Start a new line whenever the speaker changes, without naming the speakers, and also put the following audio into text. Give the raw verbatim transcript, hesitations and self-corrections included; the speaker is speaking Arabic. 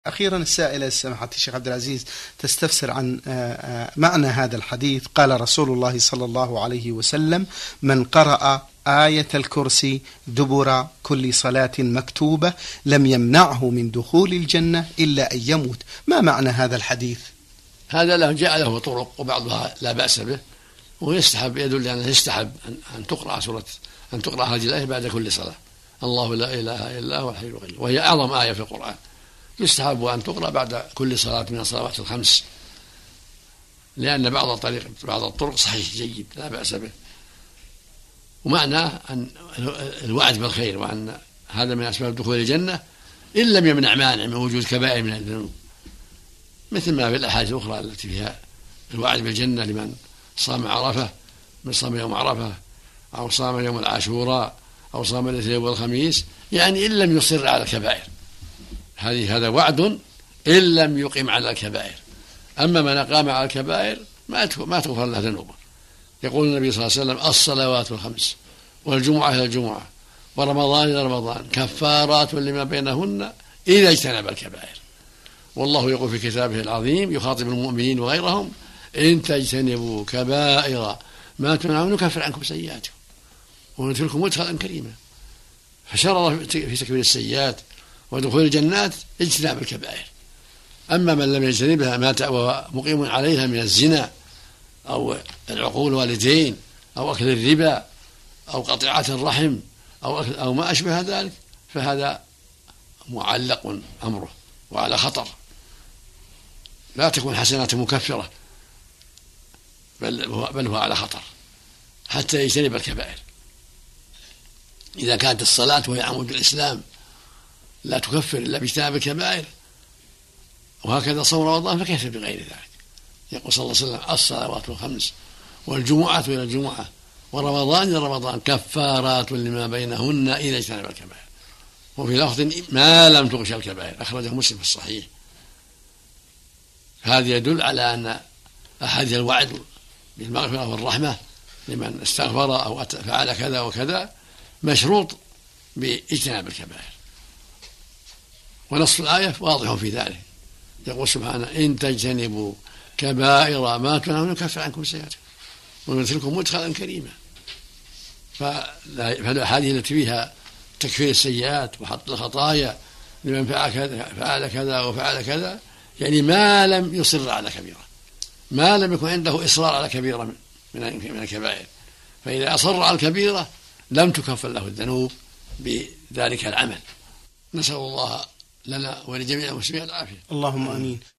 أخيرا السائلة سماحة الشيخ عبد العزيز تستفسر عن معنى هذا الحديث. قال رسول الله صلى الله عليه وسلم: من قرأ آية الكرسي دبر كل صلاة مكتوبة لم يمنعه من دخول الجنة إلا أن يموت. ما معنى هذا الحديث؟
هذا له جاء له طرق وبعضها لا بأس به، ويستحب يدل أنه يستحب أن تقرأ سورة أن تقرأ هذه الآية بعد كل صلاة: الله لا إله إلا هو الحي القيوم، وهي أعظم آية في القرآن. يستحب أن تقرأ بعد كل صلاة من الصلوات الخمس، لأن بعض الطريق بعض الطرق صحيح جيد لا بأس به، ومعناه أن الوعد بالخير وأن هذا من أسباب دخول الجنة إن لم يمنع مانع من وجود كبائر من الذنوب، مثل ما في الأحاديث الأخرى التي فيها الوعد بالجنة لمن صام عرفة، من صام يوم عرفة أو صام يوم العاشوراء أو صام الاثنين والخميس، يعني إن لم يصر على الكبائر، هذه هذا وعد إن لم يقم على الكبائر. أما من أقام على الكبائر ما ما تغفر له ذنوبه. يقول النبي صلى الله عليه وسلم: الصلوات الخمس والجمعة إلى الجمعة ورمضان إلى رمضان كفارات لما بينهن إذا اجتنب الكبائر. والله يقول في كتابه العظيم يخاطب المؤمنين وغيرهم: إن تجتنبوا كبائر ما تنهون نكفر عنكم سيئاتكم وندخلكم مدخلا كريما. فشرط في تكفير السيئات ودخول الجنات اجتناب الكبائر. أما من لم يجتنبها مات وهو مقيم عليها من الزنا أو العقول والدين أو أكل الربا أو قطيعة الرحم أو, أو ما أشبه ذلك، فهذا معلق أمره وعلى خطر، لا تكون حسناته مكفرة، بل هو, بل هو على خطر حتى يجتنب الكبائر. إذا كانت الصلاة وهي عمود الإسلام لا تكفر إلا باجتناب الكبائر، وهكذا صوم رمضان فكيف بغير ذلك؟ يقول صلى الله عليه وسلم: الصلوات الخمس والجمعة إلى الجمعة ورمضان إلى رمضان كفارات لما بينهن إذا اجتنب الكبائر. وفي لفظ: ما لم تغش الكبائر، أخرجه مسلم في الصحيح. هذا يدل على أن أحاديث الوعد بالمغفرة والرحمة لمن استغفر أو فعل كذا وكذا مشروط باجتناب الكبائر، ونص الآية واضح في ذلك. يقول سبحانه: إن تجتنبوا كبائر ما تنهون نكفر عنكم سيئاتكم وندخلكم مدخلا كريما. فالأحاديث التي فيها تكفير السيئات وحط الخطايا لمن فعل كذا فعل كذا وفعل كذا، يعني ما لم يصر على كبيرة، ما لم يكن عنده إصرار على كبيرة من من الكبائر، فإذا أصر على الكبيرة لم تكفر له الذنوب بذلك العمل. نسأل الله لنا ولجميع المسلمين العافية.
اللهم آمين.